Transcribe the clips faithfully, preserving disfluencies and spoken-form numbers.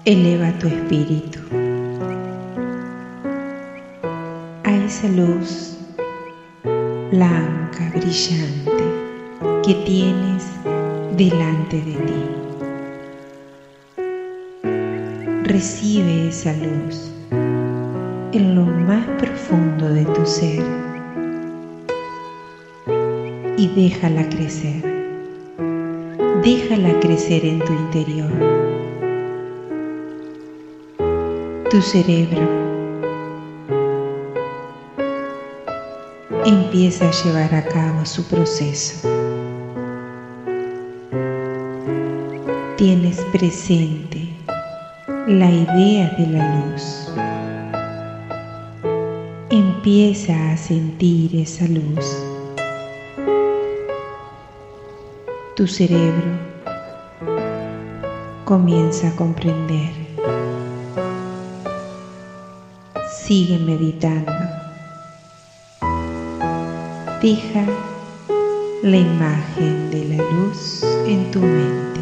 Eleva tu espíritu a esa luz blanca, brillante que tienes delante de ti. Recibe esa luz en lo más profundo de tu ser y déjala crecer. Déjala crecer en tu interior. Tu cerebro empieza a llevar a cabo su proceso. Tienes presente la idea de la luz. Empieza a sentir esa luz. Tu cerebro comienza a comprender. Sigue meditando. Deja la imagen de la luz en tu mente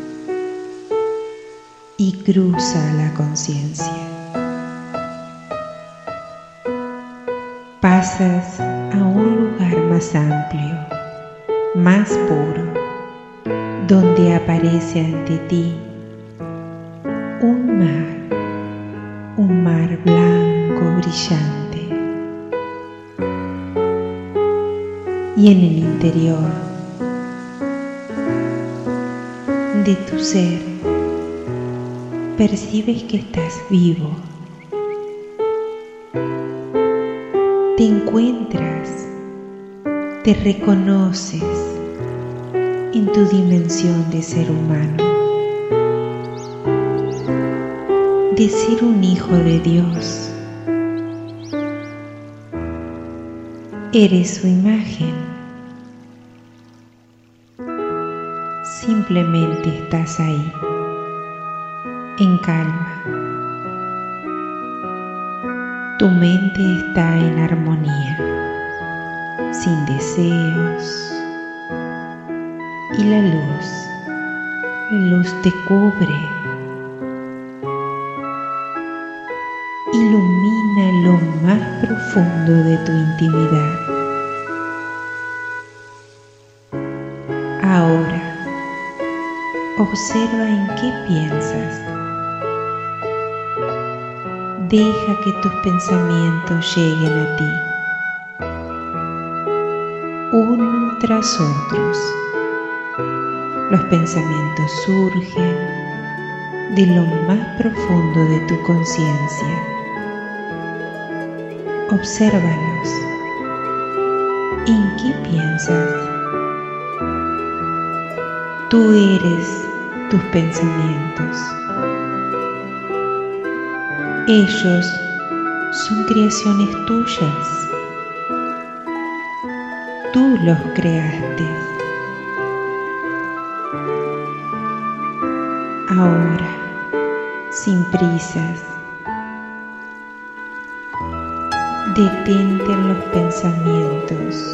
y cruza la conciencia. Pasas a un lugar más amplio, más puro, donde aparece ante ti un mar, un mar blanco brillante. Y en el interior de tu ser percibes que estás vivo. Te encuentras, te reconoces en tu dimensión de ser humano, de ser un hijo de Dios. Eres su imagen. Simplemente estás ahí, en calma. Tu mente está en armonía, sin deseos. Y la luz, la luz te cubre, ilumina lo más profundo de tu intimidad. Ahora, observa en qué piensas. Deja que tus pensamientos lleguen a ti, uno tras otros. Los pensamientos surgen de lo más profundo de tu conciencia. Obsérvalos. ¿En qué piensas? Tú eres tus pensamientos. Ellos son creaciones tuyas. Tú los creaste. Ahora, sin prisas, detente en los pensamientos,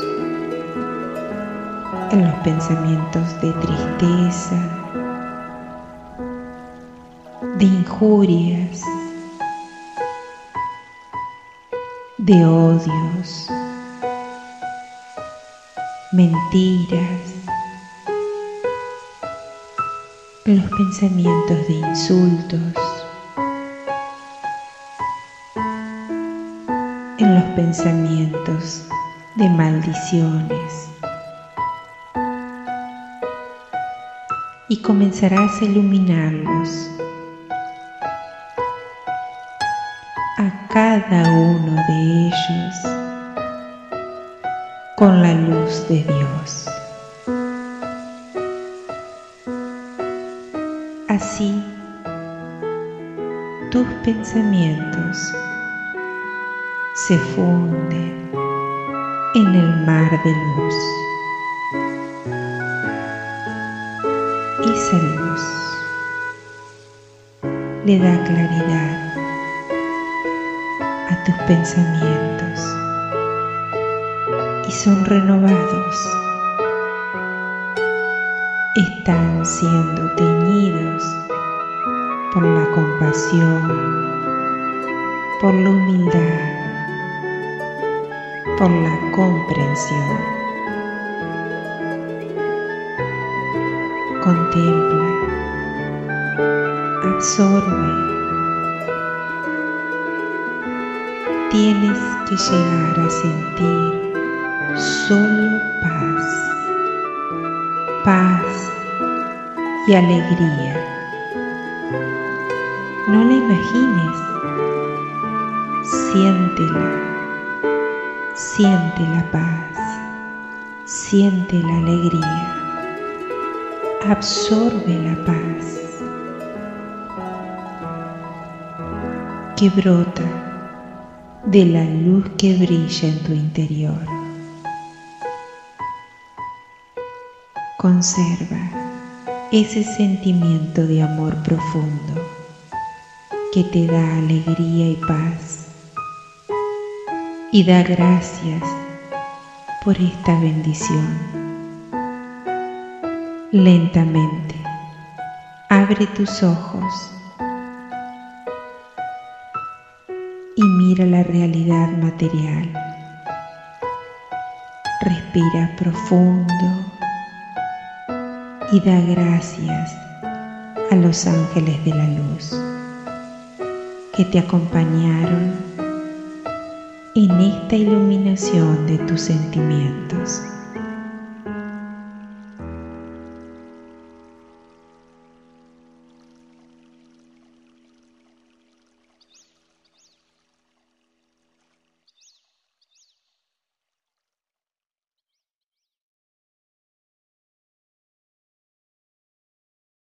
en los pensamientos de tristeza, de injurias, de odios, mentiras, en los pensamientos de insultos, en los pensamientos de maldiciones, y comenzarás a iluminarlos a cada uno de ellos con la luz de Dios. Así, tus pensamientos se funden en el mar de luz. Esa luz le da claridad a tus pensamientos y son renovados. Están siendo teñidos por la compasión, por la humildad, por la comprensión. Contempla, absorbe. Tienes que llegar a sentir solo paz, paz y alegría. No la imagines, siéntela, siente la paz, siente la alegría, absorbe la paz que brota de la luz que brilla en tu interior. Conserva ese sentimiento de amor profundo que te da alegría y paz, y da gracias por esta bendición. Lentamente abre tus ojos y mira la realidad material. Respira profundo y da gracias a los ángeles de la luz que te acompañaron en esta iluminación de tus sentimientos.